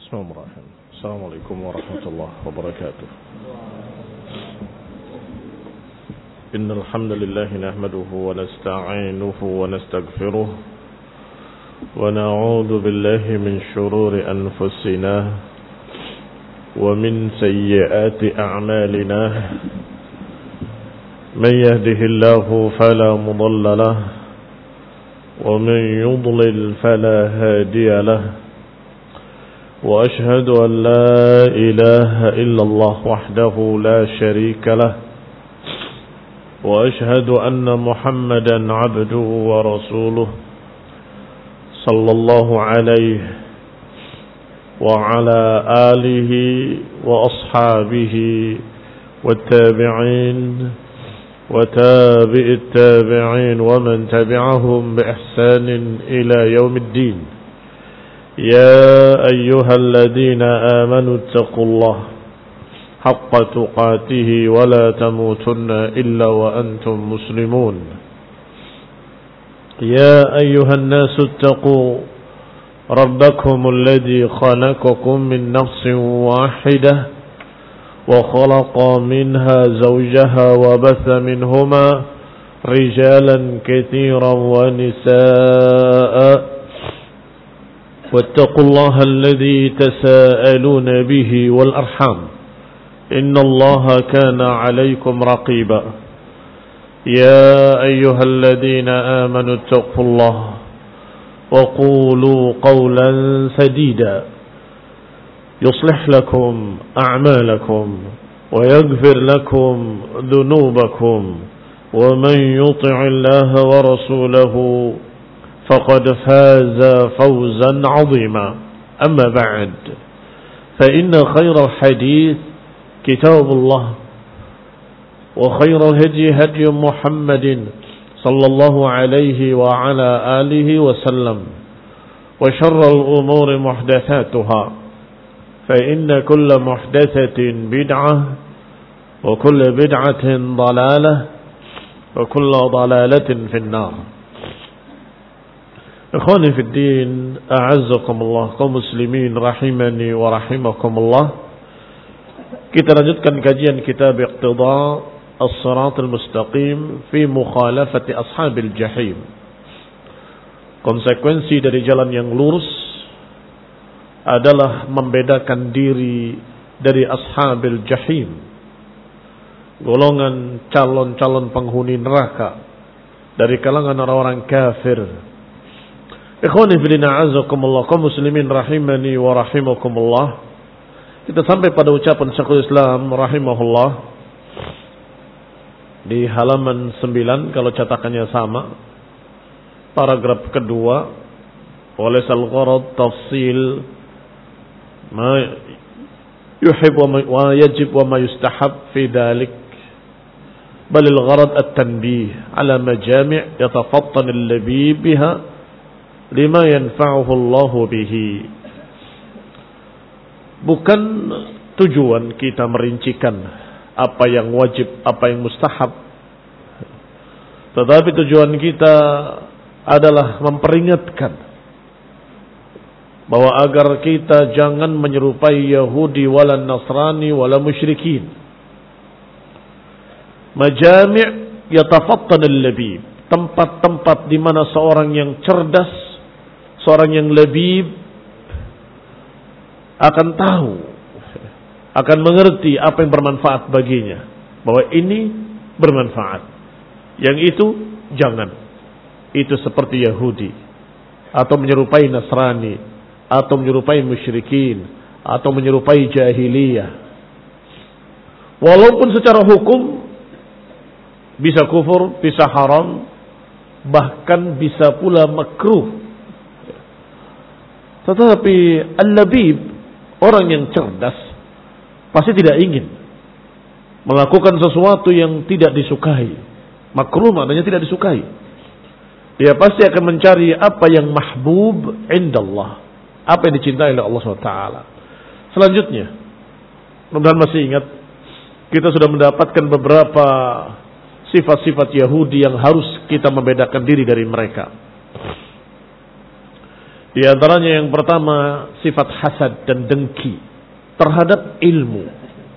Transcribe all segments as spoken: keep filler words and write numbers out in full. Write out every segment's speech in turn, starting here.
Bismillahirrahmanirrahim. Assalamualaikum warahmatullahi wabarakatuh. Innal hamdalillah nahmaduhu wa nasta'inuhu wa nastaghfiruh wa na'udzu billahi min shururi anfusina wa min sayyiati a'malina. Man yahdihillahu fala mudilla lahu wa man yudlil fala hadiya lahu. وأشهد أن لا إله إلا الله وحده لا شريك له وأشهد أن محمدا عبده ورسوله صلى الله عليه وعلى آله وأصحابه والتابعين وتابع التابعين ومن تبعهم بإحسان إلى يوم الدين. يا أيها الذين آمنوا اتقوا الله حق تقاته ولا تموتن إلا وأنتم مسلمون. يا أيها الناس اتقوا ربكم الذي خلقكم من نفس واحدة وخلق منها زوجها وبث منهما رجالا كثيرا ونساء واتقوا الله الذي تساءلون به والأرحام إن الله كان عليكم رقيبا. يا أيها الذين آمنوا اتقوا الله وقولوا قولا سديدا يصلح لكم أعمالكم ويغفر لكم ذنوبكم ومن يطع الله ورسوله فقد فاز فوزا عظيما. أما بعد فإن خير الحديث كتاب الله وخير الهدي هدي محمد صلى الله عليه وعلى آله وسلم وشر الأمور محدثاتها فإن كل محدثة بدعة وكل بدعة ضلالة وكل ضلالة في النار. Ikhwani fi din, a'azzakumullah, kaum muslimin rahimani wa rahimakumullah. Kita lanjutkan kajian kitab Iqtida As-Siratal Mustaqim fi mukhalafati ashabil jahim. Konsekuensi dari jalan yang lurus adalah membedakan diri dari ashabil jahim, golongan calon-calon penghuni neraka dari kalangan orang-orang kafir. Ikhwani fillah azakumullah, kaum muslimin rahimani wa rahimakumullah. Kita sampai pada ucapan Syekhul Islam rahimahullah di halaman sembilan kalau cetakannya sama, paragraf kedua, walasal gharad tafsil ma yuhib wa yajib wa ma yustahab fi dhalik bal al gharad at-tanbih ala majami' yatafattan al-labib biha lima yanfa'uhu Allahu bihi. Bukan tujuan kita merincikan apa yang wajib, apa yang mustahab, tetapi tujuan kita adalah memperingatkan bahwa agar kita jangan menyerupai Yahudi wala Nasrani wala musyrikin. Majami' yatafattan al-labib, tempat-tempat di mana seorang yang cerdas, seorang yang lebih akan tahu, akan mengerti apa yang bermanfaat baginya, bahwa ini bermanfaat, yang itu jangan. Itu seperti Yahudi atau menyerupai Nasrani atau menyerupai musyrikin atau menyerupai jahiliyah. Walaupun secara hukum bisa kufur, bisa haram, bahkan bisa pula makruh. Tetapi al-labib, orang yang cerdas, pasti tidak ingin melakukan sesuatu yang tidak disukai. Makruh maknanya tidak disukai. Dia pasti akan mencari apa yang mahbub indallah, apa yang dicintai oleh Allah subhanahu wa taala. Selanjutnya, mudah-mudahan masih ingat, kita sudah mendapatkan beberapa sifat-sifat Yahudi yang harus kita membedakan diri dari mereka. Di antaranya yang pertama sifat hasad dan dengki terhadap ilmu.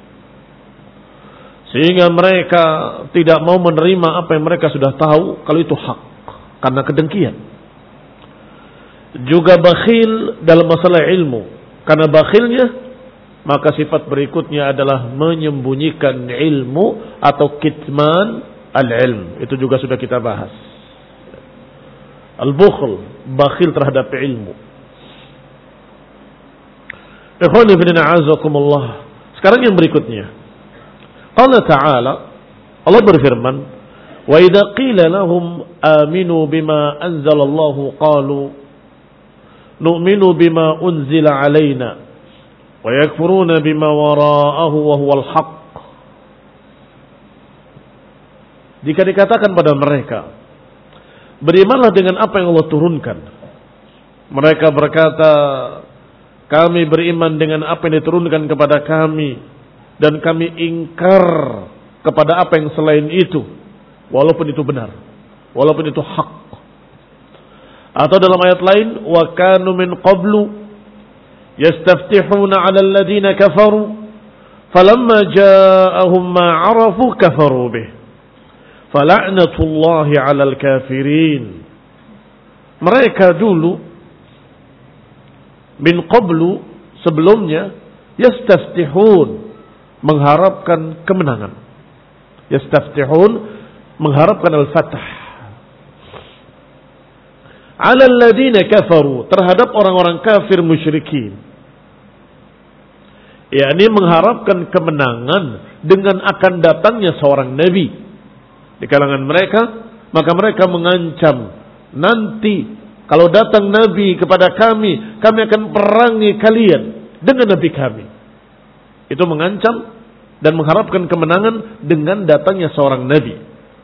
Sehingga mereka tidak mau menerima apa yang mereka sudah tahu kalau itu hak karena kedengkian. Juga bakhil dalam masalah ilmu. Karena bakhilnya, maka sifat berikutnya adalah menyembunyikan ilmu atau kitman al-ilm. Itu juga sudah kita bahas. Al-bukhl, bakhil terhadap ilmu. Ikhwani fillah azakumullah. Sekarang yang berikutnya. Allah Ta'ala, Allah berfirman, "Wa idza qila lahum aminu bima anzalallahu qalu nu'minu bima unzila alaina wa yakfuruna bima wara'ahu wa huwal haqq." Jika dikatakan pada mereka, berimanlah dengan apa yang Allah turunkan, mereka berkata, kami beriman dengan apa yang diturunkan kepada kami dan kami ingkar kepada apa yang selain itu, walaupun itu benar, walaupun itu hak. Atau dalam ayat lain, wa kanu min qablu yastaftihuna 'ala alladhina kafaru falamma ja'ahum ma 'arafu kafaru bih fala'natullahi 'alal kafirin. Mereka dulu min qablu, sebelumnya, yastaftihun, mengharapkan kemenangan. Yastaftihun, mengharapkan al-fath. 'Ala alladhina kafaru, terhadap orang-orang kafir musyrikin. yakni mengharapkan kemenangan dengan akan datangnya seorang nabi di kalangan mereka, maka mereka mengancam, nanti kalau datang nabi kepada kami, kami akan perangi kalian dengan nabi kami. Itu mengancam dan mengharapkan kemenangan dengan datangnya seorang nabi.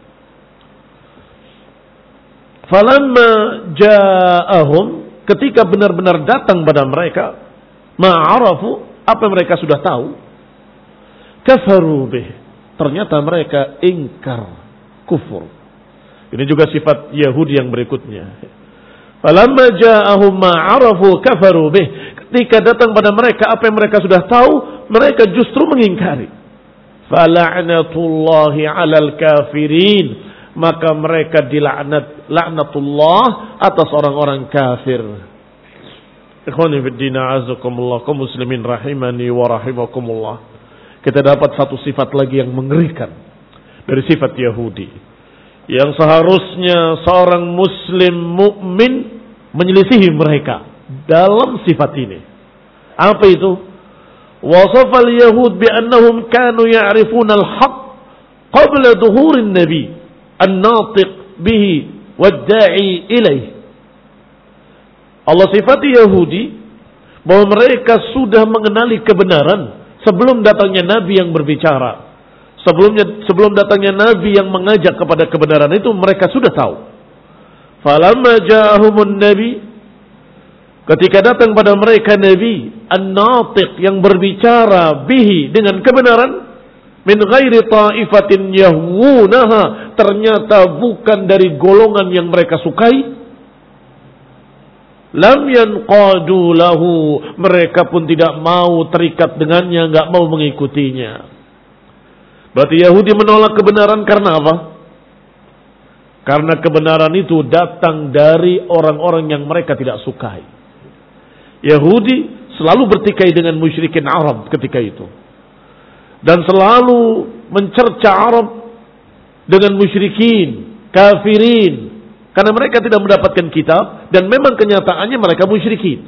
Falamma ja'ahum, ketika benar-benar datang pada mereka, ma'arafu, apa mereka sudah tahu, kafaru bih, ternyata mereka ingkar, kufur. Ini juga sifat Yahudi yang berikutnya. Falamma ja'ahum ma'arafu kafaru bih, ketika datang pada mereka apa yang mereka sudah tahu, mereka justru mengingkari. Fala'natullahi 'alal kafirin, maka mereka dilaknat, laknatullah atas orang-orang kafir. Ikhwani fid din, a'azakumullah, kaum muslimin rahimani wa rahimakumullah. Kita dapat satu sifat lagi yang mengerikan dari sifat Yahudi, yang seharusnya seorang muslim mukmin menyelisihi mereka dalam sifat ini. Apa itu? Wasafal yahud bi annahum kanu ya'rifuna al-haq qabla dhuhurin nabi an-natiq bihi wad-da'i ilaih. Allah sifati Yahudi bahwa mereka sudah mengenali kebenaran sebelum datangnya nabi yang berbicara. Sebelumnya sebelum datangnya nabi yang mengajak kepada kebenaran itu mereka sudah tahu. Falamma ja'ahumun nabi, ketika datang pada mereka nabi an-natiq yang berbicara bihi dengan kebenaran, min ghairi ta'ifatin yahwunaha, ternyata bukan dari golongan yang mereka sukai, lam yanqadu lahu, mereka pun tidak mau terikat dengannya, enggak mau mengikutinya. Berarti Yahudi menolak kebenaran karena apa? Karena kebenaran itu datang dari orang-orang yang mereka tidak sukai. Yahudi selalu bertikai dengan musyrikin Arab ketika itu, dan selalu mencerca Arab dengan musyrikin, kafirin, karena mereka tidak mendapatkan kitab dan memang kenyataannya mereka musyrikin.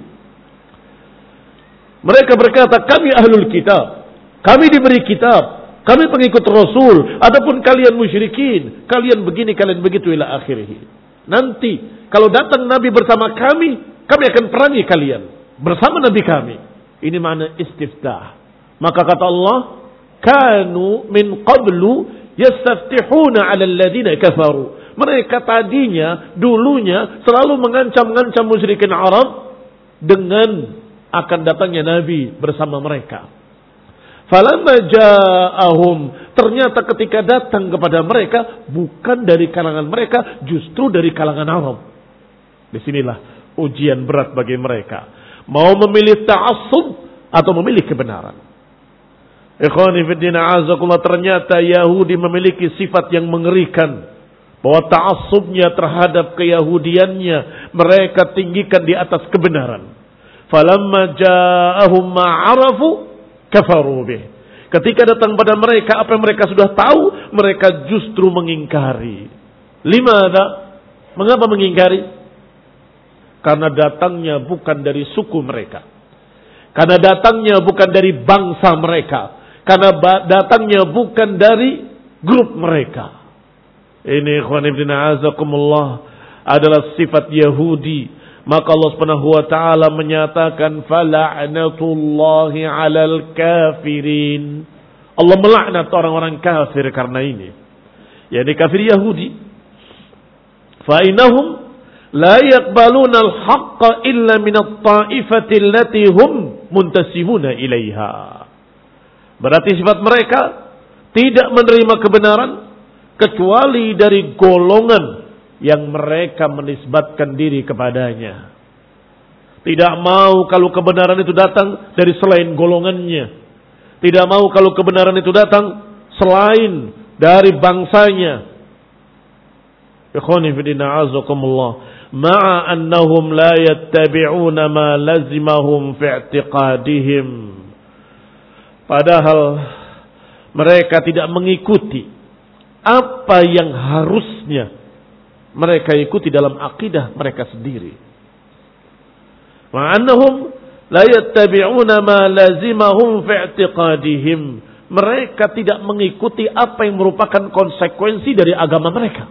Mereka berkata, kami ahlul kitab, kami diberi kitab, kami pengikut Rasul, adapun kalian musyrikin, kalian begini, kalian begitu ila akhirih. Nanti kalau datang Nabi bersama kami, kami akan perangi kalian bersama Nabi kami. Ini makna istiftah. Maka kata Allah, kanu min qablu yastaftihuna 'ala alladhina kafaru. Mereka tadinya, dulunya selalu mengancam-ngancam musyrikin Arab dengan akan datangnya Nabi bersama mereka. Falamma ja'ahum, ternyata ketika datang kepada mereka bukan dari kalangan mereka, justru dari kalangan Arab. Disinilah ujian berat bagi mereka. Mau memilih ta'assub atau memilih kebenaran. Ikhwani fiddina azakullah, ternyata Yahudi memiliki sifat yang mengerikan. Bahwa ta'assubnya terhadap keyahudiannya mereka tinggikan di atas kebenaran. Falamma ja'ahum ma'arafu kafaru bih. Ketika datang pada mereka apa yang mereka sudah tahu, mereka justru mengingkari. Limada? Mengapa mengingkari? Karena datangnya bukan dari suku mereka. Karena datangnya bukan dari bangsa mereka. Karena datangnya bukan dari grup mereka. Ini ikhwan ibn a'azakumullah adalah sifat Yahudi. Maka Allah Subhanahu wa taala menyatakan fala'natullahi 'alal kafirin. Allah melaknat orang-orang kafir karena ini. Yani kafir Yahudi. Fa innahum la yaqbaluna al-haqqa illa min at-ta'ifati allati hum muntasibuna ilaiha. Berarti sifat mereka tidak menerima kebenaran kecuali dari golongan yang mereka menisbatkan diri kepadanya. Tidak mau kalau kebenaran itu datang dari selain golongannya. Tidak mau kalau kebenaran itu datang selain dari bangsanya. Ikhwani fillah azakumullah, ma'a annahum la yattabi'una ma lazimahum fi i'tiqadihim. Padahal mereka tidak mengikuti apa yang harusnya mereka ikuti dalam akidah mereka sendiri. Ma'annahum la yattabi'una ma lazimahum fi i'tiqadihim. Mereka tidak mengikuti apa yang merupakan konsekuensi dari agama mereka.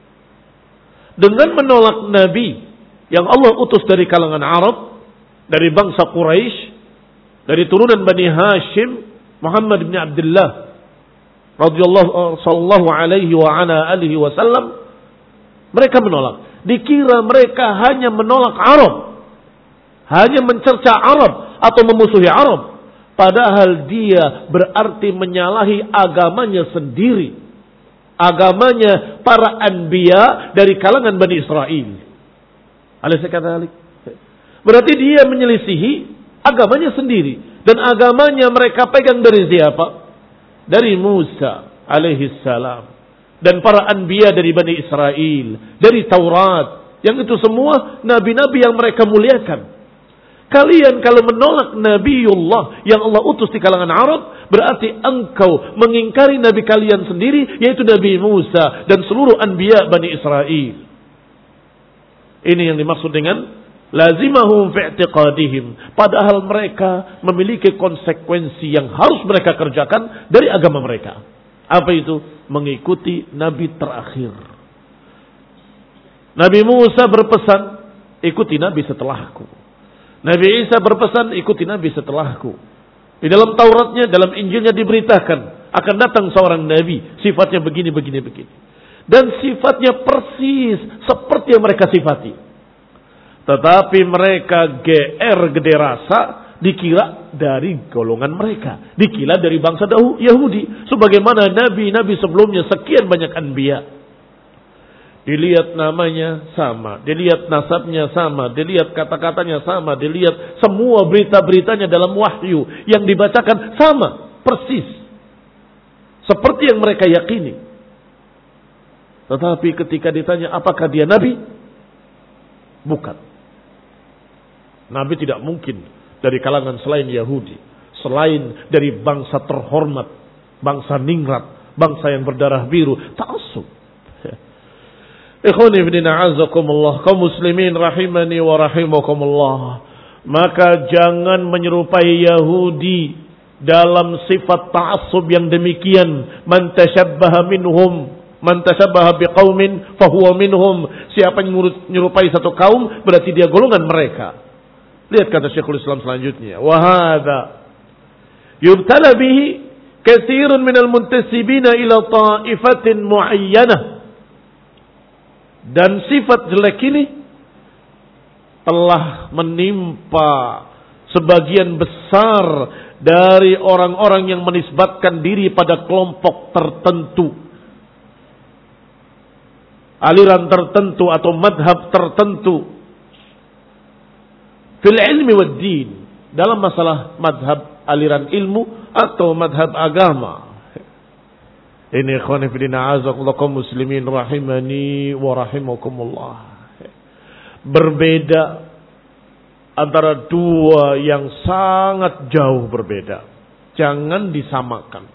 Dengan menolak Nabi yang Allah utus dari kalangan Arab, dari bangsa Quraisy, dari turunan Bani Hashim, Muhammad bin Abdullah radhiyallahu sallallahu alaihi wa ala alihi wasallam, mereka menolak. Dikira mereka hanya menolak Arab, hanya mencerca Arab atau memusuhi Arab, padahal dia berarti menyalahi agamanya sendiri, agamanya para anbiya dari kalangan Bani Israel. Alaysa kadzalik? Berarti dia menyelisihi agamanya sendiri, dan agamanya mereka pegang dari siapa? Dari Musa alaihi salam dan para anbiya dari Bani Israel, dari Taurat, yang itu semua nabi-nabi yang mereka muliakan. Kalian kalau menolak Nabiullah yang Allah utus di kalangan Arab, berarti engkau mengingkari nabi kalian sendiri, yaitu Nabi Musa dan seluruh anbiya Bani Israel. Ini yang dimaksud dengan lazimahum fi i'tiqadihim. Padahal mereka memiliki konsekuensi yang harus mereka kerjakan dari agama mereka. Apa itu? Mengikuti nabi terakhir. Nabi Musa berpesan, ikuti nabi setelahku. Nabi Isa berpesan, ikuti nabi setelahku. Di dalam Tauratnya, dalam Injilnya diberitakan akan datang seorang nabi, sifatnya begini, begini, begini. Dan sifatnya persis seperti yang mereka sifati. Tetapi mereka G R gede rasa, dikira dari golongan mereka, dikira dari bangsa Yahudi, sebagaimana nabi-nabi sebelumnya sekian banyak anbiya. Dilihat namanya sama, dilihat nasabnya sama, dilihat kata-katanya sama, dilihat semua berita-beritanya dalam wahyu yang dibacakan sama, persis seperti yang mereka yakini. Tetapi ketika ditanya apakah dia nabi? Bukan. Nabi tidak mungkin dari kalangan selain Yahudi, selain dari bangsa terhormat, bangsa ningrat, bangsa yang berdarah biru, ta'assub. Ikhwani fillah a'azakumullah, kaum muslimin rahimani wa rahimakumullah. Maka jangan menyerupai Yahudi dalam sifat ta'assub yang demikian. Man tashabbaha minhum, man tashabbaha biqaumin fahuwa minhum. Siapa yang menyerupai satu kaum berarti dia golongan mereka. Lihat kata Syekhul Islam selanjutnya, wa hadza yubtala bihi katsirun minal muntasibina ila ta'ifatin muayyanah. Dan sifat jelek ini telah menimpa sebagian besar dari orang-orang yang menisbatkan diri pada kelompok tertentu, aliran tertentu atau madhab tertentu. fil ilmi wad din, dalam masalah madhab aliran ilmu atau madhab agama. Ini ikhwani fillah azakumullah kaum muslimin rahimani wa rahimakumullah. Berbeda antara dua yang sangat jauh berbeda. Jangan disamakan.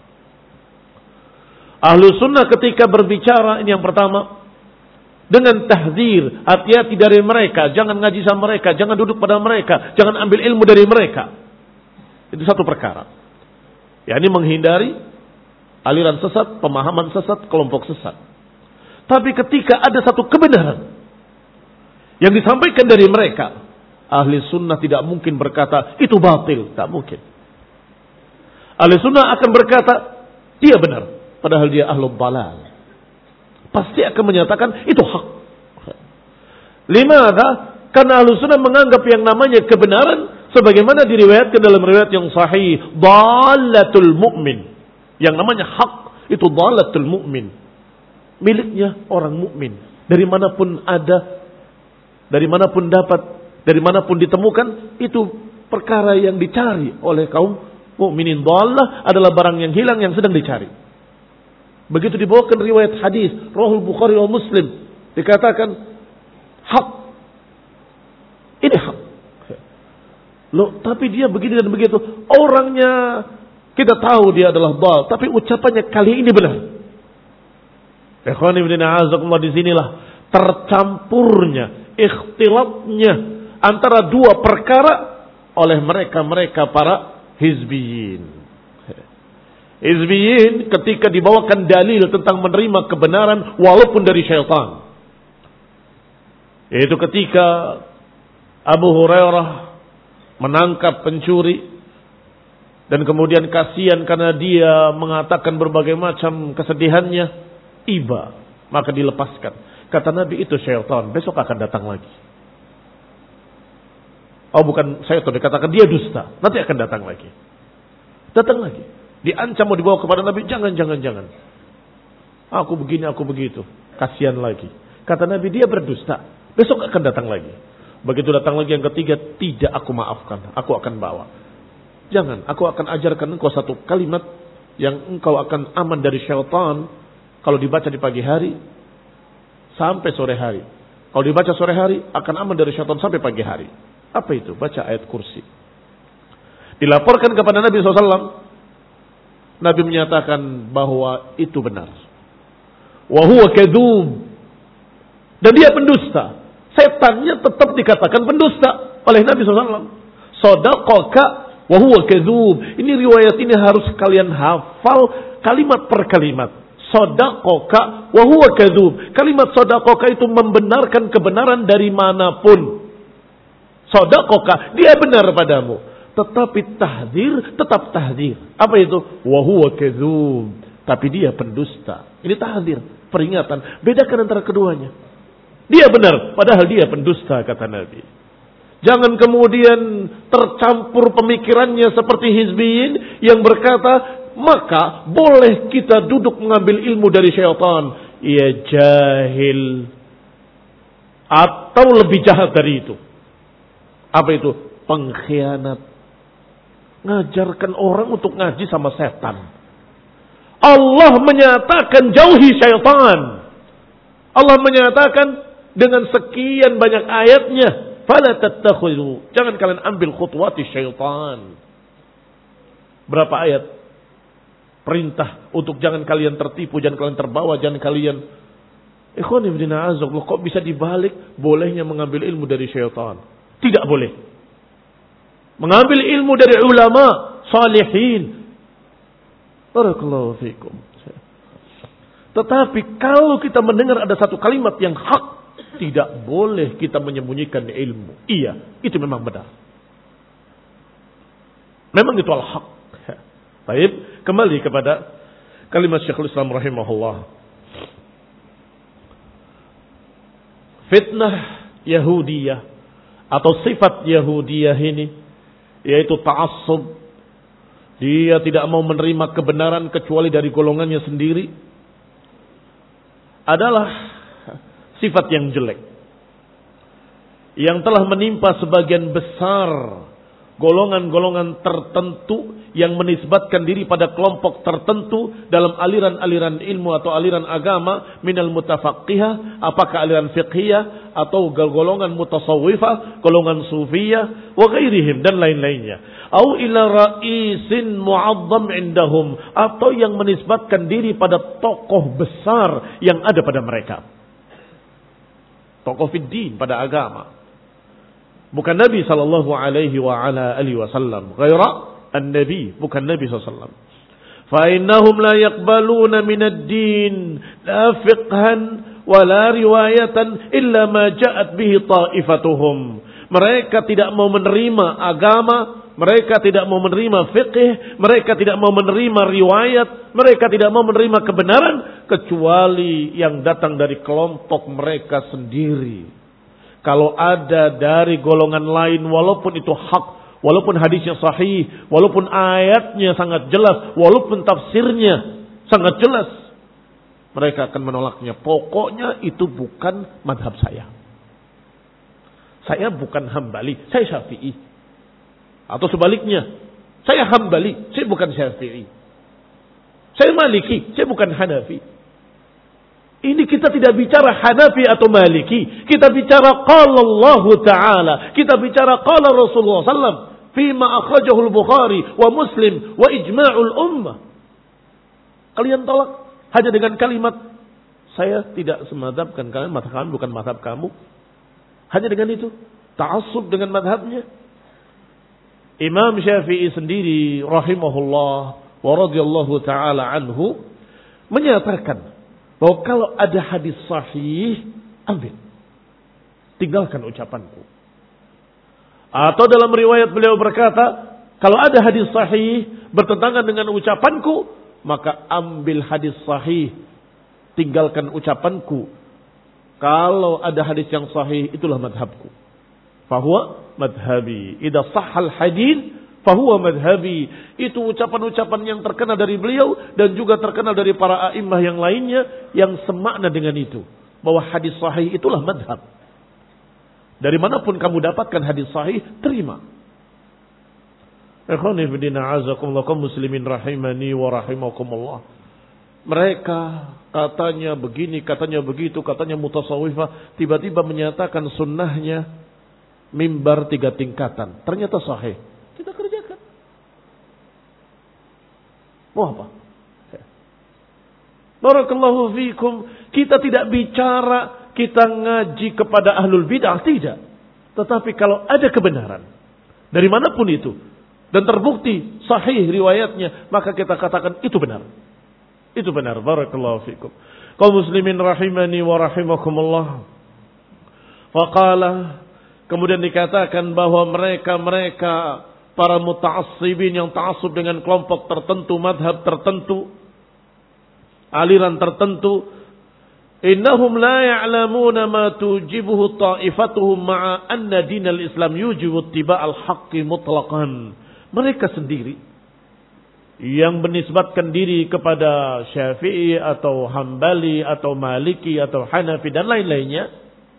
Ahlu sunnah ketika berbicara, ini yang pertama, dengan tahdzir, hati-hati dari mereka, jangan ngaji sama mereka, jangan duduk pada mereka, jangan ambil ilmu dari mereka. Itu satu perkara. Ya, ini menghindari aliran sesat, pemahaman sesat, kelompok sesat. Tapi ketika ada satu kebenaran yang disampaikan dari mereka, ahli sunnah tidak mungkin berkata itu batil, tak mungkin. Ahli sunnah akan berkata dia benar, padahal dia ahlul balal. Pasti akan menyatakan itu hak. Limadha? Karena ahli sunnah menganggap yang namanya kebenaran sebagaimana diriwayatkan dalam riwayat yang sahih, dhalatul mu'min. Yang namanya hak itu dhalatul mu'min, miliknya orang mukmin. Dari manapun ada, dari manapun dapat, dari manapun ditemukan, itu perkara yang dicari oleh kaum mukminin. Dhalah adalah barang yang hilang yang sedang dicari. Begitu dibawakan riwayat hadis Rahul Bukhari wa Muslim, dikatakan hak. Ini hak. Loh, tapi dia begini dan begitu. Orangnya kita tahu dia adalah dhal, tapi ucapannya kali ini benar. Ikhwani fillah a'azakumullah, disinilah tercampurnya, ikhtilatnya antara dua perkara oleh mereka-mereka para hizbiyin. Hizbiyin ketika dibawakan dalil tentang menerima kebenaran walaupun dari syaitan. Yaitu ketika Abu Hurairah menangkap pencuri dan kemudian kasihan karena dia mengatakan berbagai macam kesedihannya, iba, maka dilepaskan. Kata Nabi, itu syaitan, besok akan datang lagi. Oh bukan syaitan, dikatakan dia dusta, nanti akan datang lagi. Datang lagi. Diancam mau dibawa kepada Nabi, jangan, jangan, jangan. Aku begini, aku begitu. Kasihan lagi. Kata Nabi, dia berdusta, besok akan datang lagi. Begitu datang lagi yang ketiga, tidak aku maafkan, aku akan bawa. Jangan, aku akan ajarkan engkau satu kalimat yang engkau akan aman dari syaitan kalau dibaca di pagi hari sampai sore hari. Kalau dibaca sore hari akan aman dari syaitan sampai pagi hari. Apa itu? Baca ayat kursi. Dilaporkan kepada Nabi shallallahu alaihi wasallam. Nabi menyatakan bahwa itu benar. Wa huwa kadzub. Dan dia pendusta. Setannya tetap dikatakan pendusta oleh Nabi shallallahu alaihi wasallam. Shadaqaka wa huwa kadzub. Ini riwayat ini harus kalian hafal kalimat per kalimat. Shadaqaka wa huwa kadzub. Kalimat shadaqaka itu membenarkan kebenaran dari manapun. Shadaqaka, dia benar padamu. Tetapi tahdzir tetap tahdzir. Apa itu? Wa huwa kadzub. Tapi dia pendusta. Ini tahdzir, peringatan. Bedakan antara keduanya. Dia benar, padahal dia pendusta, kata Nabi. Jangan kemudian tercampur pemikirannya seperti hizbiyin yang berkata, maka boleh kita duduk mengambil ilmu dari syaitan. Ia jahil. Atau lebih jahat dari itu. Apa itu? Pengkhianat. Ngajarkan orang untuk ngaji sama setan. Allah menyatakan jauhi syaitan. Allah menyatakan dengan sekian banyak ayatnya, fala tattakhidhu, jangan kalian ambil khutuwati syaitan. Berapa ayat perintah untuk jangan kalian tertipu, jangan kalian terbawa, jangan kalian. Ikhwan ibn a'azakullah, kok bisa dibalik bolehnya mengambil ilmu dari syaitan? Tidak boleh. Mengambil ilmu dari ulama salihin. Barakallahu fikum. Tetapi kalau kita mendengar ada satu kalimat yang hak, tidak boleh kita menyembunyikan ilmu. Iya, itu memang benar. Memang itu al-haq. Baik, kembali kepada kalimat Syekhul Islam rahimahullah. Fitnah Yahudiyah atau sifat Yahudiyah ini, yaitu ta'assub. Dia tidak mau menerima kebenaran kecuali dari golongannya sendiri, adalah sifat yang jelek, yang telah menimpa sebagian besar golongan-golongan tertentu yang menisbatkan diri pada kelompok tertentu dalam aliran-aliran ilmu atau aliran agama, minal mutafaqqihah, apakah aliran fiqhiyah atau golongan mutasawwifah, golongan sufiyah, wa ghairihim dan lain-lainnya. Au ila ra'isin mu'azzam indahum, atau yang menisbatkan diri pada tokoh besar yang ada pada mereka. Tokoh fiddin, pada agama. Bukan Nabi sallallahu alaihi wa ala alihi wasallam, ghaira an-nabi, bukan Nabi sallallahu alaihi wasallam. Fa innahum la yaqbaluna min ad-din la fiqhan wa la riwayatan illa ma ja'at bihi ta'ifatuhum. Mereka tidak mau menerima agama, mereka tidak mau menerima fiqh, mereka tidak mau menerima riwayat, mereka tidak mau menerima kebenaran kecuali yang datang dari kelompok mereka sendiri. Kalau ada dari golongan lain, walaupun itu hak, walaupun hadisnya sahih, walaupun ayatnya sangat jelas, walaupun tafsirnya sangat jelas, mereka akan menolaknya. Pokoknya itu bukan madhab saya. Saya bukan Hambali, saya Syafi'i. Atau sebaliknya, saya Hambali, saya bukan Syafi'i. Saya Maliki, saya bukan Hanafi. Ini kita tidak bicara Hanafi atau Maliki. Kita bicara qala Allah Ta'ala. Kita bicara qala Rasulullah sallallahu alaihi wasallam. Fima akhrajahu al-Bukhari wa Muslim wa ijma'ul ummah. Kalian tolak hanya dengan kalimat, saya tidak semadhabkan kalian, madhab kami bukan madhab kamu. Hanya dengan itu. Ta'assub dengan madhabnya. Imam Syafi'i sendiri rahimahullah wa radhiyallahu ta'ala anhu menyatakan bahwa kalau ada hadis sahih, ambil. Tinggalkan ucapanku. Atau dalam riwayat beliau berkata, kalau ada hadis sahih bertentangan dengan ucapanku, maka ambil hadis sahih, tinggalkan ucapanku. Kalau ada hadis yang sahih, itulah madhabku. Fahuwa madhabi. Idza sahhal hadis, fahuwa madhabi. Itu ucapan-ucapan yang terkenal dari beliau dan juga terkenal dari para a'immah yang lainnya yang semakna dengan itu. Bahwa hadis sahih itulah madhab. Dari manapun kamu dapatkan hadis sahih, terima. Ikhwani fillah, azakumullah, kaum muslimin rahimani wa rahimakumullah. Mereka katanya begini, katanya begitu, katanya mutasawwifah, tiba-tiba menyatakan sunnahnya mimbar tiga tingkatan. Ternyata sahih. Kita kerjakan. Mau apa? Barakallahu fikum. Kita tidak bicara, kita ngaji kepada ahlul bid'ah, tidak. Tetapi kalau ada kebenaran, dari manapun itu, dan terbukti sahih riwayatnya, maka kita katakan itu benar. Itu benar. Barakallahu fikum. Kaum muslimin rahimani wa rahimakumullah. Faqala, kemudian dikatakan bahwa mereka-mereka para muta'assibin yang ta'assub dengan kelompok tertentu, madhab tertentu, aliran tertentu, innahum la ya'lamuna ma tujibuhu ta'ifatuhum ma'a anna dinal Islam yujibu ittiba'al haqqi mutlaqan. Mereka sendiri yang menisbatkan diri kepada Syafi'i atau Hambali atau Maliki atau Hanafi dan lain-lainnya,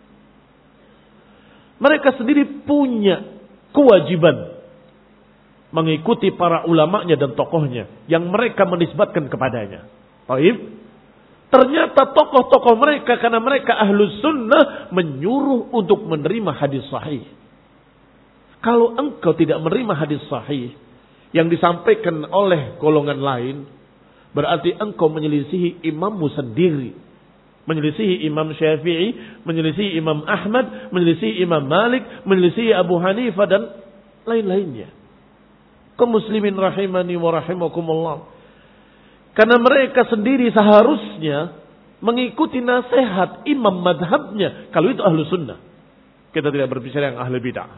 mereka sendiri punya kewajiban mengikuti para ulamanya dan tokohnya yang mereka menisbatkan kepadanya. Baik. Ternyata tokoh-tokoh mereka, karena mereka ahlus sunnah, menyuruh untuk menerima hadis sahih. Kalau engkau tidak menerima hadis sahih yang disampaikan oleh golongan lain, berarti engkau menyelisihi imammu sendiri. Menyelisihi Imam Syafi'i, menyelisihi Imam Ahmad, menyelisihi Imam Malik, menyelisihi Abu Hanifah dan lain-lainnya. Kaum muslimin rahimani wa rahimakumullah. Karena mereka sendiri seharusnya mengikuti nasihat imam madhabnya. Kalau itu ahlu sunnah. Kita tidak berbicara yang ahli bid'ah.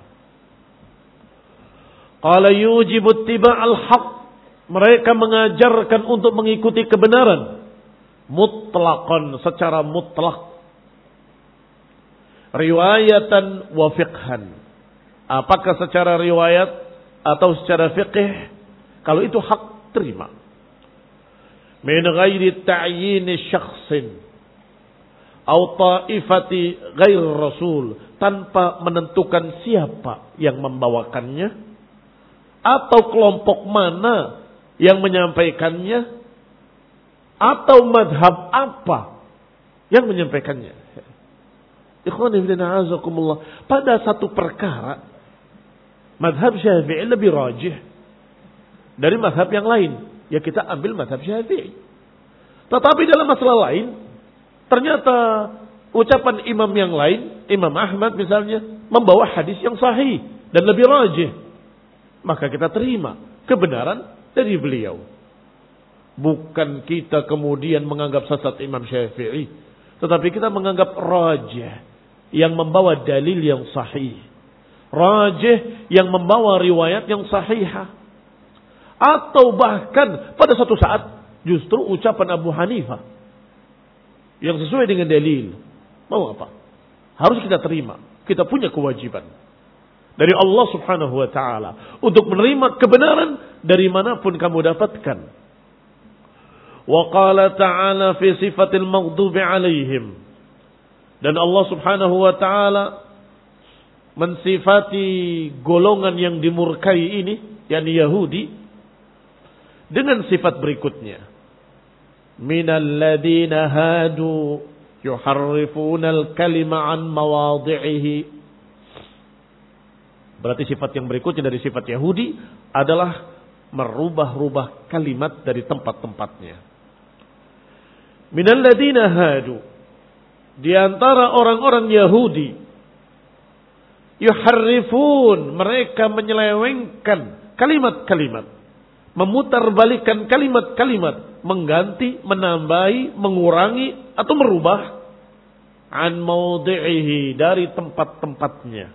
Qala yujibu ittiba'al haqq. Mereka mengajarkan untuk mengikuti kebenaran. Mutlaqan, secara mutlak. Riwayatan wa fiqhan. Apakah secara riwayat atau secara fiqh? Kalau itu hak, terima. Min ghairi ta'yin syakhsin. au ta'ifati ghair rasul, tanpa menentukan siapa yang membawakannya atau kelompok mana yang menyampaikannya atau madhab apa yang menyampaikannya. Ikhwani fillah azakumullah, pada satu perkara madhab Syafi'i lebih rajih dari madhab yang lain, ya kita ambil madhab Syafi'i. Tetapi dalam masalah lain, ternyata ucapan imam yang lain, Imam Ahmad misalnya, membawa hadis yang sahih dan lebih rajih, maka kita terima kebenaran dari beliau. Bukan kita kemudian menganggap sesat Imam Syafi'i, tetapi kita menganggap rajih yang membawa dalil yang sahih, rajih yang membawa riwayat yang sahihah, atau bahkan pada suatu saat justru ucapan Abu Hanifah yang sesuai dengan dalil. Mau apa? Harus kita terima. Kita punya kewajiban dari Allah Subhanahu wa taala untuk menerima kebenaran dari manapun kamu dapatkan. Wa qala ta'ala fi sifatil maghdubi alaihim, dan Allah Subhanahu wa taala mensifati golongan yang dimurkai ini, yakni Yahudi, dengan sifat berikutnya. Minal ladina hadu yuharrifuna al-kalima an mawadhi'ihi. Berarti sifat yang berikutnya dari sifat Yahudi adalah merubah-rubah kalimat dari tempat-tempatnya. Minal ladina hadu, di antara orang-orang Yahudi, yuharrifun, mereka menyelewengkan kalimat-kalimat, memutarbalikkan kalimat-kalimat, mengganti, menambahi, mengurangi atau merubah an maudhi'ihi, dari tempat-tempatnya.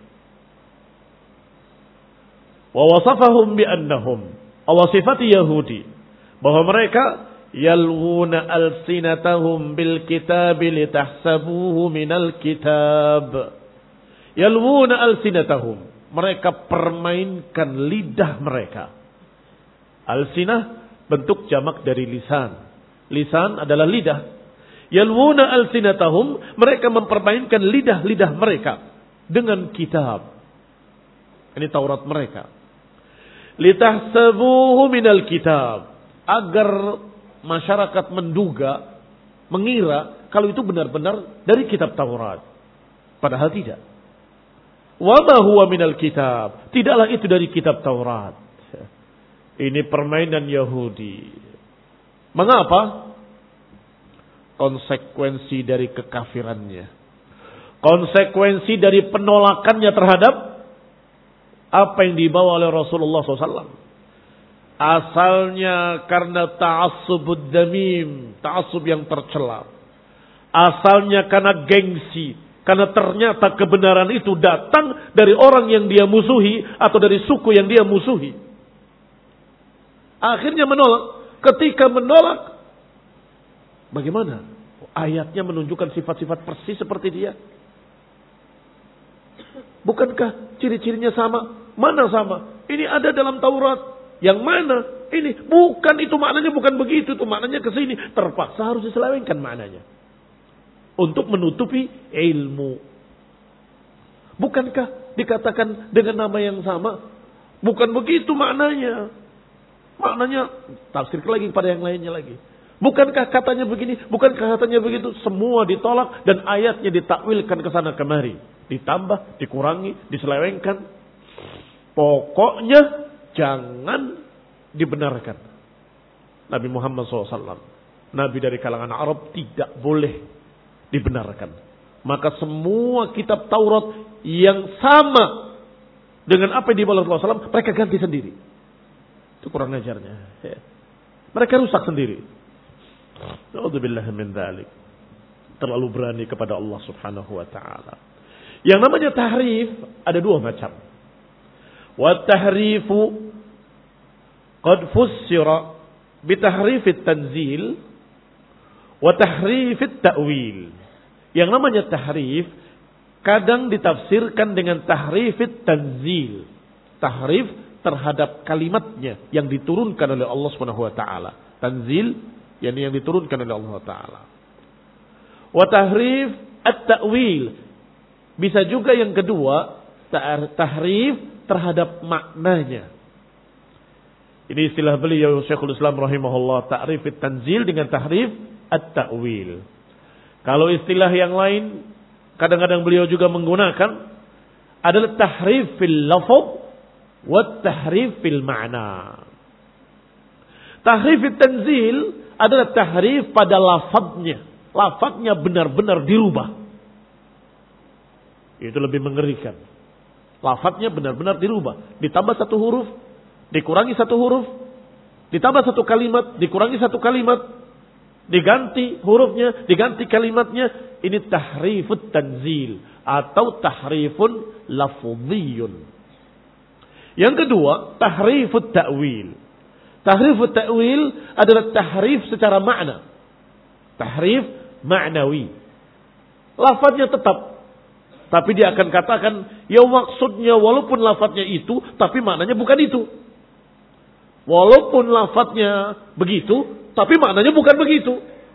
Wa wasafahum bi annahum, Allah sifati Yahudi bahwa mereka yalwuna alsinatahum bil kitab litahsabuhu minal kitab. Yalwuna alsinatahum, mereka permainkan lidah mereka. Alsinah bentuk jamak dari lisan. Lisan adalah lidah. Yalwuna alsinatahum, mereka mempermainkan lidah-lidah mereka dengan kitab. Ini Taurat mereka. Litahsabuhu minal kitab, agar masyarakat menduga, mengira kalau itu benar-benar dari kitab Taurat. Padahal tidak. Wa ma huwa minal kitab, tidaklah itu dari kitab Taurat. Ini permainan Yahudi. Mengapa? Konsekuensi dari kekafirannya, konsekuensi dari penolakannya terhadap apa yang dibawa oleh Rasulullah shallallahu alaihi wasallam. Asalnya karena ta'assubud damim, ta'assub yang tercela. Asalnya karena gengsi, karena ternyata kebenaran itu datang dari orang yang dia musuhi atau dari suku yang dia musuhi. Akhirnya menolak. Ketika menolak, bagaimana? Ayatnya menunjukkan sifat-sifat persis seperti dia. Bukankah ciri-cirinya sama? Mana sama? Ini ada dalam Taurat. Yang mana? Ini bukan, itu maknanya bukan begitu, itu maknanya ke sini. Terpaksa harus diselewengkan maknanya untuk menutupi ilmu. Bukankah dikatakan dengan nama yang sama? Bukan begitu maknanya. Maknanya tafsir lagi pada yang lainnya lagi. Bukankah katanya begini? Bukankah katanya begitu? Semua ditolak dan ayatnya ditakwilkan ke sana kemari. Ditambah, dikurangi, diselewengkan. Pokoknya jangan dibenarkan. Nabi Muhammad shallallahu alaihi wasallam, Nabi dari kalangan Arab, tidak boleh dibenarkan. Maka semua kitab Taurat yang sama dengan apa yang dibawa Rasulullah shallallahu alaihi wasallam, mereka ganti sendiri. Itu kurang ajarnya. Mereka rusak sendiri. Na'udzubillahi min dzalik. Terlalu berani kepada Allah Subhanahu wa taala. Yang namanya tahrif ada dua macam. Wa tahrifu qad fussira bi tahrifit tanzil wa tahrifit ta'wil. Yang namanya tahrif kadang ditafsirkan dengan tahrifit tanzil. Tahrif terhadap kalimatnya yang diturunkan oleh Allah Subhanahu wa taala. Tanzil yang yang diturunkan oleh Allah taala. Wa tahrif at-ta'wil. Bisa juga yang kedua, tahrif terhadap maknanya. Ini istilah beliau Syekhul Islam rahimahullah, ta'rif at-tanzil dengan tahrif at-ta'wil. Kalau istilah yang lain kadang-kadang beliau juga menggunakan adalah tahrif fil lafaz wa tahrif fil ma'na. Tahrif at-tanzil adalah tahrif pada lafadznya. Lafadznya benar-benar dirubah. Itu lebih mengerikan. Lafadznya benar-benar dirubah. Ditambah satu huruf, dikurangi satu huruf, ditambah satu kalimat, dikurangi satu kalimat, diganti hurufnya, diganti kalimatnya. Ini tahrifut tanzil atau tahrifun lafziyun. Yang kedua, tahrifut ta'wil. Tahrifut ta'wil adalah tahrif secara makna. Tahrif ma'nawi. Lafadznya tetap, tapi dia akan katakan, ya maksudnya walaupun lafadznya itu, tapi maknanya bukan itu. Walaupun lafadznya begitu, tapi maknanya bukan begitu.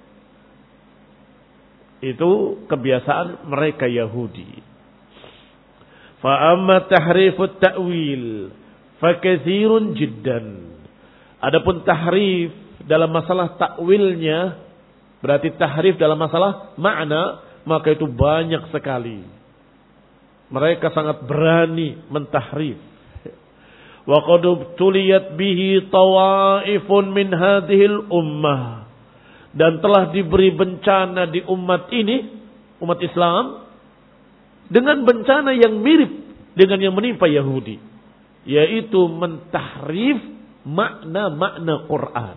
Itu kebiasaan mereka Yahudi. Fa amma tahrifut ta'wil fa katsirun jiddan. Adapun tahrif dalam masalah takwilnya, berarti tahrif dalam masalah makna, maka itu banyak sekali. Mereka sangat berani mentahrif. Wa qad tuliyat bihi tawaifun min hadhil ummah. Dan telah diberi bencana di umat ini, umat Islam, dengan bencana yang mirip dengan yang menimpa Yahudi, yaitu mentahrif makna-makna Quran.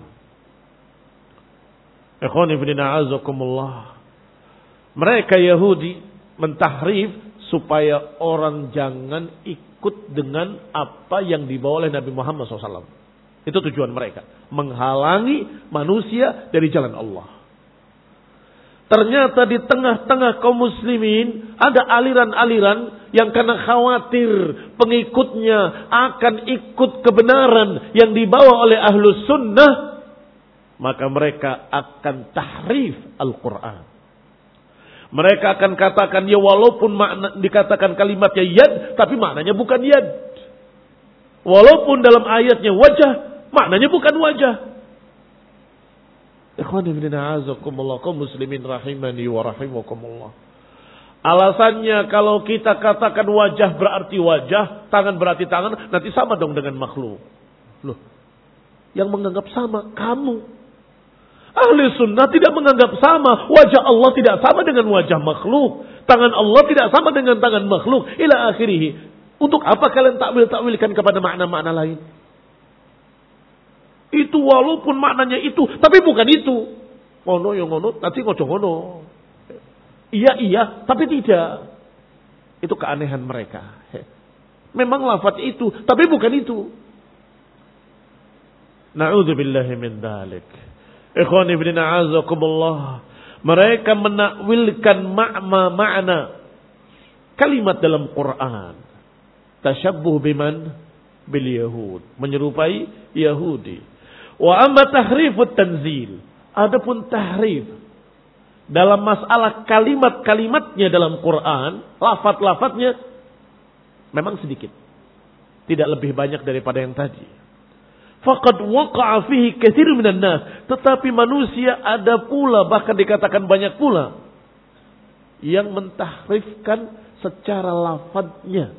Ikhwan ibn a'azakumullah. Mereka Yahudi mentahrif supaya orang jangan ikut dengan apa yang dibawa oleh Nabi Muhammad shallallahu alaihi wasallam. Itu tujuan mereka. Menghalangi manusia dari jalan Allah. Ternyata di tengah-tengah kaum muslimin ada aliran-aliran yang karena khawatir pengikutnya akan ikut kebenaran yang dibawa oleh ahlus sunnah, maka mereka akan tahrif Al-Quran. Mereka akan katakan, ya walaupun makna, dikatakan kalimatnya yad, tapi maknanya bukan yad. Walaupun dalam ayatnya wajah, maknanya bukan wajah. Ikhwan ibn a'azakumullah, kaum muslimin rahimani wa rahimakumullah. Alasannya kalau kita katakan wajah berarti wajah, tangan berarti tangan, nanti sama dong dengan makhluk. Loh, yang menganggap sama kamu. Ahli sunnah tidak menganggap sama. Wajah Allah tidak sama dengan wajah makhluk. Tangan Allah tidak sama dengan tangan makhluk. Ila akhirih. Untuk apa kalian takwil-takwilkan kepada makna-makna lain? Itu walaupun maknanya itu, tapi bukan itu. Ngono ya ngono, nanti ngojo ngono. Iya iya, tapi tidak. Itu keanehan mereka. Memang lafaz itu, tapi bukan itu. Na'udzubillahi min dzalik. Ikhwan ibn a'azakumullah. Mereka menakwilkan makna makna kalimat dalam Quran. Tasyabbuh biman? Bil Yahud. Menyerupai Yahudi. Wa amma tahrifut tanzil. Adapun tahrif dalam masalah kalimat-kalimatnya dalam Quran, lafaz-lafaznya memang sedikit. Tidak lebih banyak daripada yang tadi. Faqad waqa'a fihi katsir minan nas. Tetapi manusia ada pula, bahkan dikatakan banyak pula, yang mentahrifkan secara lafadznya.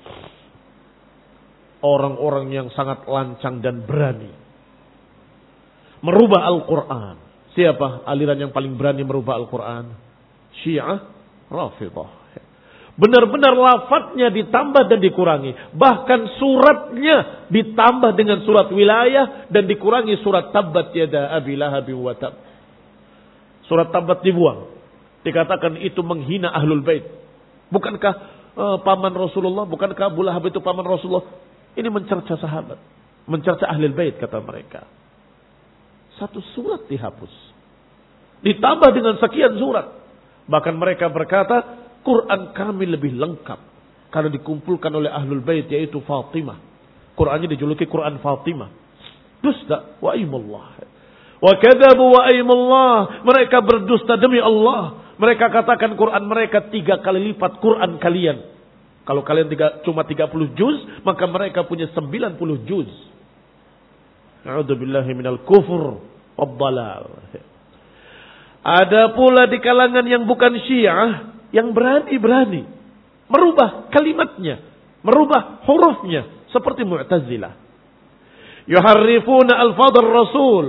Orang-orang yang sangat lancang dan berani merubah Al-Quran. Siapa aliran yang paling berani merubah Al-Quran? Syiah Rafidah. Benar-benar lafadznya ditambah dan dikurangi. Bahkan suratnya ditambah dengan surat wilayah dan dikurangi surat Tabbat yada Abi Lahab wa tab. Surat Tabbat dibuang. Dikatakan itu menghina Ahlul Bait. Bukankah uh, paman Rasulullah? Bukankah Abu Lahab itu paman Rasulullah? Ini mencerca sahabat. Mencerca Ahlul Bait kata mereka. Satu surat dihapus. Ditambah dengan sekian surat. Bahkan mereka berkata, Quran kami lebih lengkap karena dikumpulkan oleh Ahlul Bait, yaitu Fatimah. Qurannya dijuluki Quran Fatimah. Dusta wa aimullah. Wa kadzabu wa aimullah. Mereka berdusta demi Allah. Mereka katakan Quran mereka tiga kali lipat Quran kalian. Kalau kalian tiga, cuma tiga puluh juz, maka mereka punya sembilan puluh juz. A'udzubillahi minal kufur wad-dhalal. Ada pula di kalangan yang bukan Syiah yang berani-berani merubah kalimatnya, merubah hurufnya seperti Mu'tazilah. Yuharrifuna alfadhar Rasul.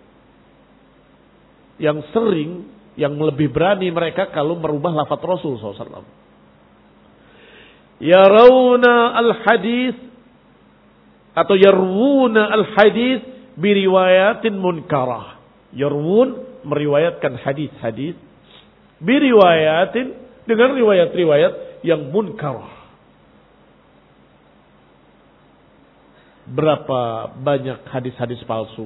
Yang sering, yang lebih berani mereka kalau merubah lafaz Rasul sallallahu alaihi wasallam. Yarawna al-hadis atau yarwuna al-hadis biriwayatin munkarah. Yarwun meriwayatkan hadis-hadis biriwayatin dengan riwayat-riwayat yang munkarah. Berapa banyak hadis-hadis palsu?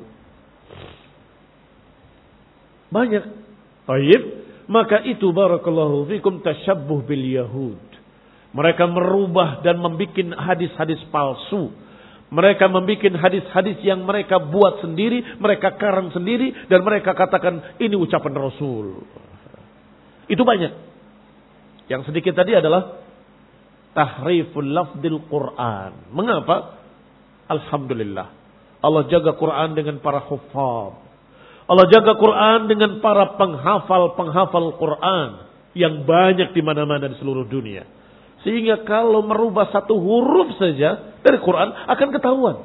Banyak. Baik, maka itu barakallahu fikum tasyabbuh bil yahud. Mereka merubah dan membuat hadis-hadis palsu. Mereka membuat hadis-hadis yang mereka buat sendiri, mereka karang sendiri, dan mereka katakan ini ucapan Rasul. Itu banyak. Yang sedikit tadi adalah tahriful lafdil Quran. Mengapa? Alhamdulillah. Allah jaga Quran dengan para huffaz. Allah jaga Quran dengan para penghafal-penghafal Quran yang banyak di mana-mana di seluruh dunia. Sehingga kalau merubah satu huruf saja dari Quran akan ketahuan.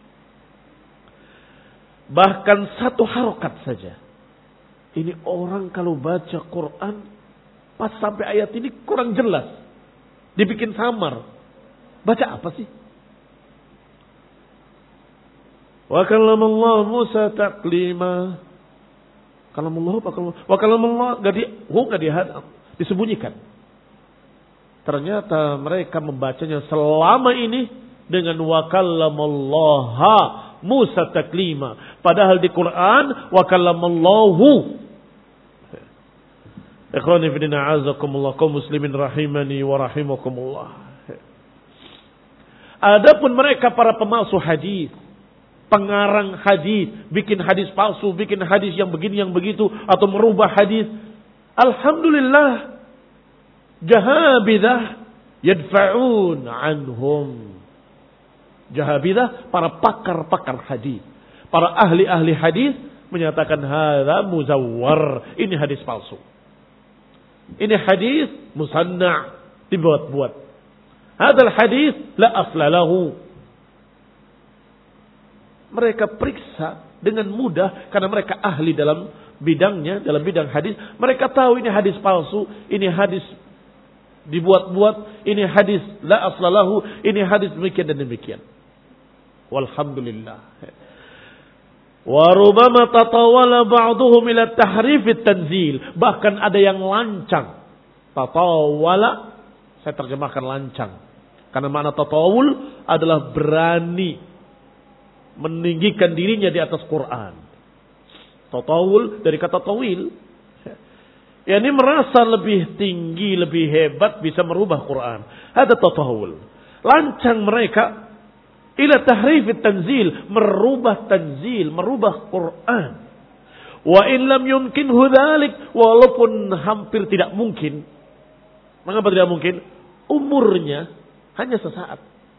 Bahkan satu harokat saja. Ini orang kalau baca Quran pas sampai ayat ini kurang jelas. Dibikin samar. Baca apa sih? Wa kallamallahu Musa taklima. Kalamullah apa kalamullah? Wa kallamallah enggak di enggak dihadap, disembunyikan. Ternyata mereka membacanya selama ini dengan wa kallamallaha Musa taklima. Padahal di Quran wa kallamallahu. Ikhwani fi din a'azakumullah kaum muslimin rahimani wa rahimakumullah. Adapun mereka para pemalsu hadis, pengarang hadis, bikin hadis palsu, bikin hadis yang begini yang begitu atau merubah hadis. Alhamdulillah jahabidah yadfa'un anhum. Jahabidah para pakar-pakar hadis, para ahli-ahli hadis menyatakan hadza muzawwar, ini hadis palsu. Ini hadis musanna', dibuat-buat. Hadzal hadis la asla lahu. Mereka periksa dengan mudah karena mereka ahli dalam bidangnya, dalam bidang hadis. Mereka tahu ini hadis palsu, ini hadis dibuat-buat, ini hadis la aslalahu, ini hadis demikian dan demikian. Walhamdulillah. Wa rubama tatawala ba'dhum ila tahrif at-tanzil. Bahkan ada yang lancang. Tatawala, saya terjemahkan lancang. Karena makna tatawul adalah berani meninggikan dirinya di atas Quran. Tatawul dari kata tawil. Ya, ini merasa lebih tinggi, lebih hebat, bisa merubah Quran. Ada tatawul. Lancang mereka ila tahrif at-tanzil, merubah tanzil, merubah Quran. Wa in lam yumkinhu dzalik, walaupun hampir tidak mungkin. Mengapa tidak mungkin? Umurnya hanya sesaat.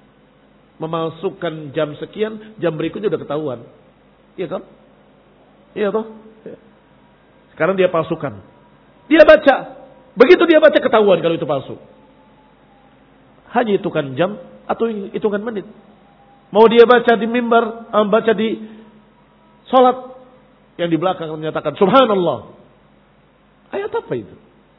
Memasukkan jam sekian, jam berikutnya sudah ketahuan. Iya kan? Iya toh? Sekarang dia palsukan. Dia baca. Begitu dia baca ketahuan kalau itu palsu. Hanya hitungan jam atau hitungan menit. Mau dia baca di mimbar, baca di salat, yang di belakang menyatakan subhanallah. Ayat apa itu?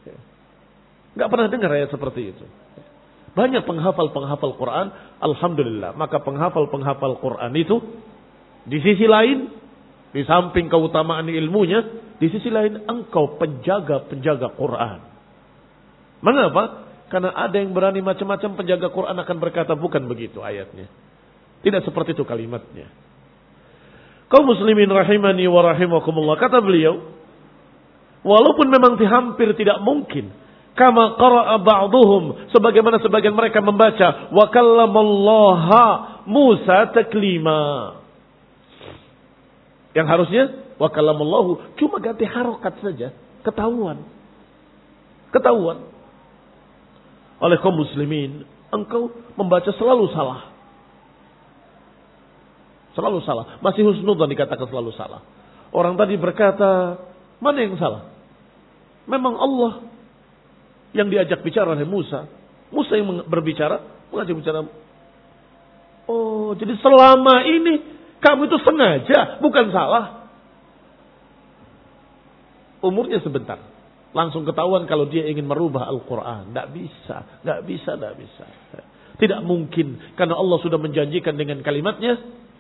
Enggak pernah dengar ayat seperti itu. Banyak penghafal-penghafal Quran, alhamdulillah. Maka penghafal-penghafal Quran itu di sisi lain, di samping keutamaan ilmunya, di sisi lain engkau penjaga-penjaga Quran. Mengapa? Karena ada yang berani macam-macam, penjaga Quran akan berkata bukan begitu ayatnya. Tidak seperti itu kalimatnya. Kaum muslimin rahimani wa rahimakumullah. Kata beliau, walaupun memang hampir tidak mungkin, kama qara'a ba'dhum, sebagaimana sebagian mereka membaca wa kallamallaha Musa taklima. Yang harusnya wa kallamallahu cuma ganti harokat saja, ketahuan. Ketahuan oleh kaum muslimin, engkau membaca selalu salah. Selalu salah. Masih husnudzan dikatakan selalu salah. Orang tadi berkata, mana yang salah? Memang Allah yang diajak bicara oleh Musa. Musa yang berbicara, mengajak bicara. Oh, jadi selama ini kamu itu sengaja, bukan salah. Umurnya sebentar. Langsung ketahuan kalau dia ingin merubah Al-Quran. Tidak bisa, tidak bisa, tidak bisa. Tidak mungkin. Karena Allah sudah menjanjikan dengan kalimatnya.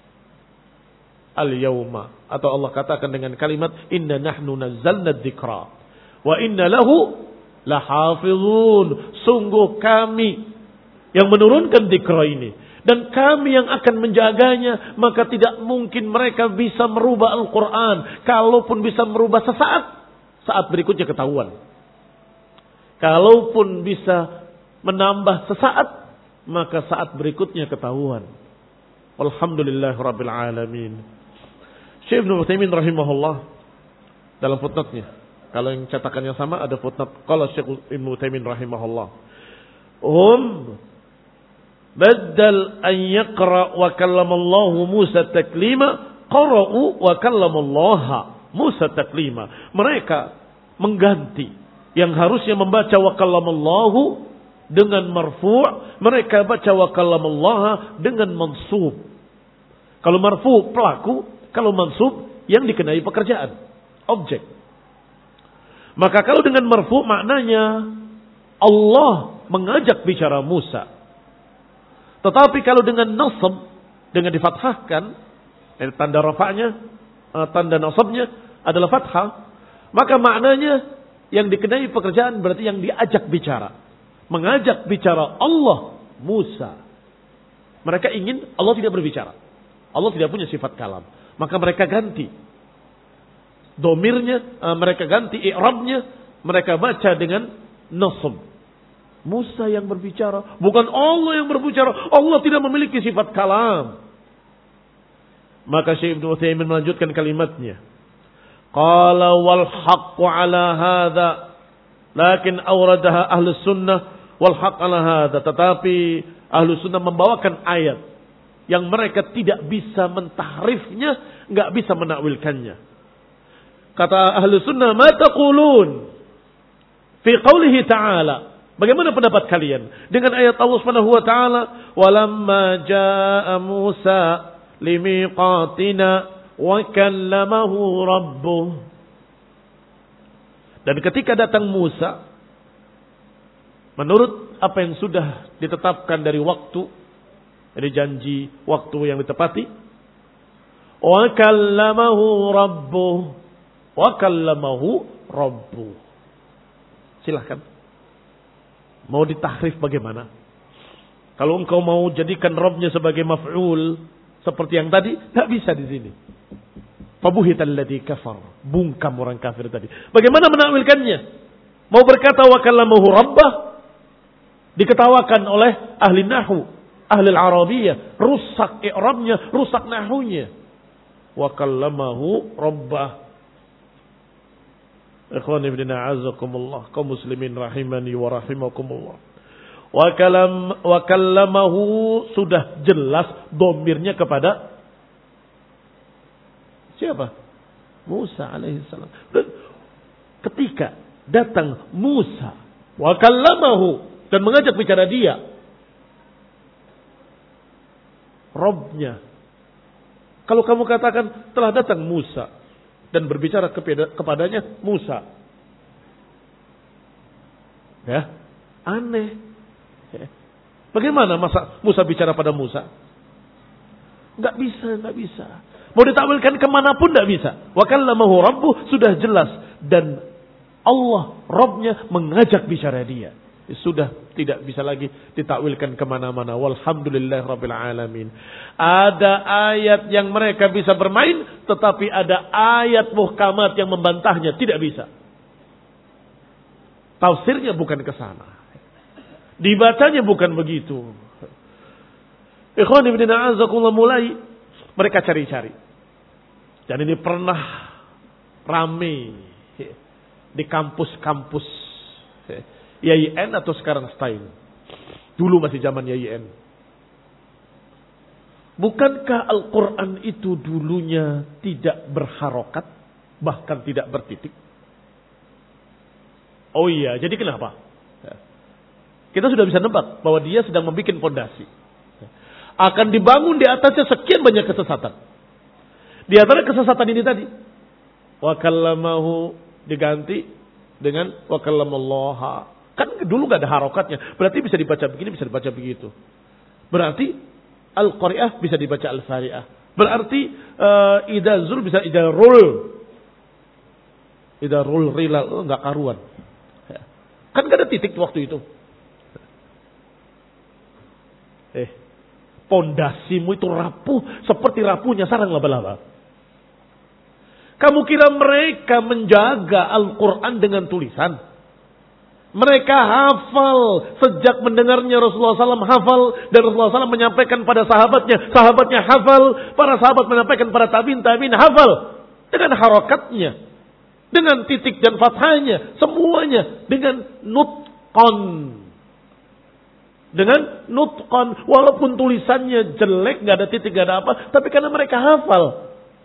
Al-yawma. Atau Allah katakan dengan kalimat. Inna nahnu nazzalna dzikra. Wa inna lahu lahafizun. Sungguh kami yang menurunkan dzikra ini. Dan kami yang akan menjaganya. Maka tidak mungkin mereka bisa merubah Al-Quran. Kalaupun bisa merubah sesaat, saat berikutnya ketahuan. Kalaupun bisa menambah sesaat, maka saat berikutnya ketahuan. Alhamdulillah Rabbil Alamin. Syekh Ibnu Utsaimin rahimahullah dalam footnote-nya, kalau yang cetakannya sama ada footnote. Qala Syekh Ibnu Utsaimin rahimahullah, hum badal an yaqra wa kallamallahu Musa taklima, qara'u wa kallamallaha Musa taklima. Mereka mengganti yang harusnya membaca wa kallamallahu dengan marfu', mereka baca wa kallamallaha dengan mansub. Kalau marfu' pelaku, kalau mansub yang dikenai pekerjaan, objek. Maka kalau dengan marfu' maknanya Allah mengajak bicara Musa. Tetapi kalau dengan nasab, dengan difathahkan, tanda rafa'nya, tanda nasabnya adalah fathah, maka maknanya yang dikenai pekerjaan berarti yang diajak bicara. Mengajak bicara Allah Musa. Mereka ingin Allah tidak berbicara. Allah tidak punya sifat kalam. Maka mereka ganti domirnya, mereka ganti i'rabnya, mereka baca dengan nasab. Musa yang berbicara, bukan Allah yang berbicara. Allah tidak memiliki sifat kalam. Maka Syekh Ibnu Utsaimin melanjutkan kalimatnya. Qala wal haqqu ala hadza, lakin awradaha ahlus sunnah wal haqq ala hadza. Tetapi ahlus sunnah membawakan ayat yang mereka tidak bisa mentahrifnya, enggak bisa menakwilkannya. Kata ahlus sunnah, ma taqulun fi qoulihi ta'ala? Bagaimana pendapat kalian dengan ayat Allah Subhanahu wa taala, walamma jaa Musa limiqatina wa kallamahu rabbuh. Dan ketika datang Musa, menurut apa yang sudah ditetapkan dari waktu, dari janji waktu yang ditepati, wa kallamahu rabbuh, wa kallamahu rabbuh. Silahkan. Mau ditahrif bagaimana? Kalau engkau mau jadikan Rabbnya sebagai maf'ul seperti yang tadi, tak bisa di sini. Fabuhital ladzi kafar, bungkam orang kafir tadi. Bagaimana menakwilkannya? Mau berkata wa kallamahu rabbah, diketawakan oleh ahli nahwu, ahli al-arabiyah, rusak i'rabnya, rusak nahwunya. Wa kallamahu rabbah. Ikhwani fillah a'azzakumullah, kaum muslimin rahimani wa rahimakumullah. Wa kalam wa kallamahu sudah jelas dhamirnya kepada siapa? Musa alaihi salam. Dan ketika datang Musa wa kallamahu dan mengajak bicara dia, Rabbnya. Kalau kamu katakan telah datang Musa dan berbicara kepadanya Musa, ya aneh. Ya. Bagaimana masa Musa bicara pada Musa? Enggak bisa, enggak bisa. Mau ditakwilkan kemanapun enggak bisa. Wa kallamahu rabbuh sudah jelas, dan Allah Rabbnya mengajak bicara dia. Sudah tidak bisa lagi ditakwilkan kemana-mana. Walhamdulillah Rabbil Alamin. Ada ayat yang mereka bisa bermain, tetapi ada ayat muhkamat yang membantahnya. Tidak bisa. Tafsirnya bukan ke sana. Dibacanya bukan begitu. Ikhwan ibn a'azakullah, mulai mereka cari-cari. Dan ini pernah rame di kampus-kampus Y I N atau sekarang style? Dulu masih zaman Y I N. Bukankah Al-Quran itu dulunya tidak berharokat, bahkan tidak bertitik? Oh iya, jadi kenapa? Kita sudah bisa nebak bahwa dia sedang membuat fondasi. Akan dibangun di atasnya sekian banyak kesesatan. Di antara kesesatan ini tadi, wa kallamahu diganti dengan wa kallamallaha. Kan dulu gak ada harokatnya. Berarti bisa dibaca begini, bisa dibaca begitu. Berarti Al-Qari'ah bisa dibaca Al-Fari'ah. Berarti uh, Ida Zul bisa Ida Rul. Ida Rul Rilal. Oh, gak karuan. Ya. Kan gak ada titik waktu itu. Eh, pondasimu itu rapuh. Seperti rapuhnya sarang laba-laba. Kamu kira mereka menjaga Al-Quran dengan tulisan? Mereka hafal sejak mendengarnya Rasulullah shallallahu alaihi wasallam hafal dan Rasulullah shallallahu alaihi wasallam menyampaikan pada sahabatnya, sahabatnya hafal, para sahabat menyampaikan pada tabiin, tabiin hafal dengan harokatnya, dengan titik dan fathahnya, semuanya dengan nutqan, dengan nutqan, walaupun tulisannya jelek, nggak ada titik, nggak ada apa, tapi karena mereka hafal.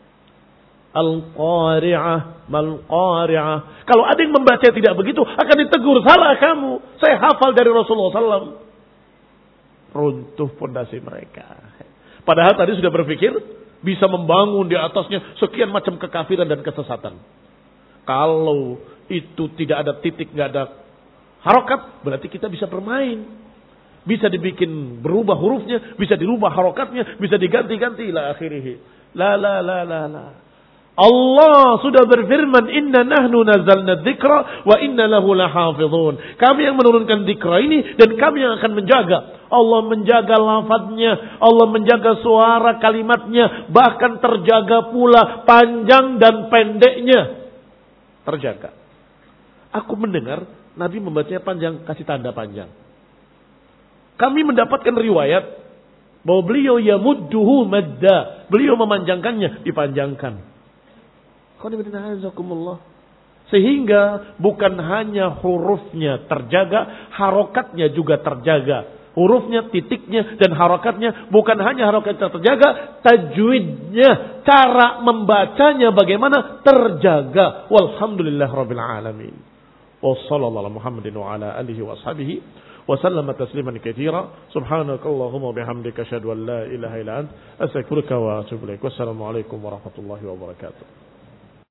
Al-Qari'ah, Mal-Qari'ah. Kalau ada yang membaca tidak begitu, akan ditegur, salah kamu. Saya hafal dari Rasulullah shallallahu alaihi wasallam. Runtuh fondasi mereka. Padahal tadi sudah berpikir, bisa membangun di atasnya sekian macam kekafiran dan kesesatan. Kalau itu tidak ada titik, nggak ada harokat, berarti kita bisa bermain. Bisa dibikin berubah hurufnya, bisa dirubah harokatnya, bisa diganti-ganti ila akhirih. La la la la la. Allah sudah berfirman, inna nahnu nazalna dzikra wa inna lahu lahafizun. Kami yang menurunkan dzikra ini dan kami yang akan menjaga. Allah menjaga lafadznya, Allah menjaga suara kalimatnya, bahkan terjaga pula panjang dan pendeknya. Terjaga. Aku mendengar Nabi membacanya panjang, kasih tanda panjang. Kami mendapatkan riwayat bahwa beliau yamudduhu madda, beliau memanjangkannya, dipanjangkan. Sehingga bukan hanya hurufnya terjaga, harokatnya juga terjaga. Hurufnya, titiknya, dan harokatnya bukan hanya harokatnya terjaga, tajwidnya, cara membacanya bagaimana terjaga. Walhamdulillah rabbil alamin. Wassallallahu ala Muhammadin wa ala alihi wa ashabihi wa sallama tasliman katsira. Subhanakallahumma bihamdika asyhadu an la ilaha illa anta astaghfiruka wa atubu ilaik. Wassalamu alaikum warahmatullahi wabarakatuh.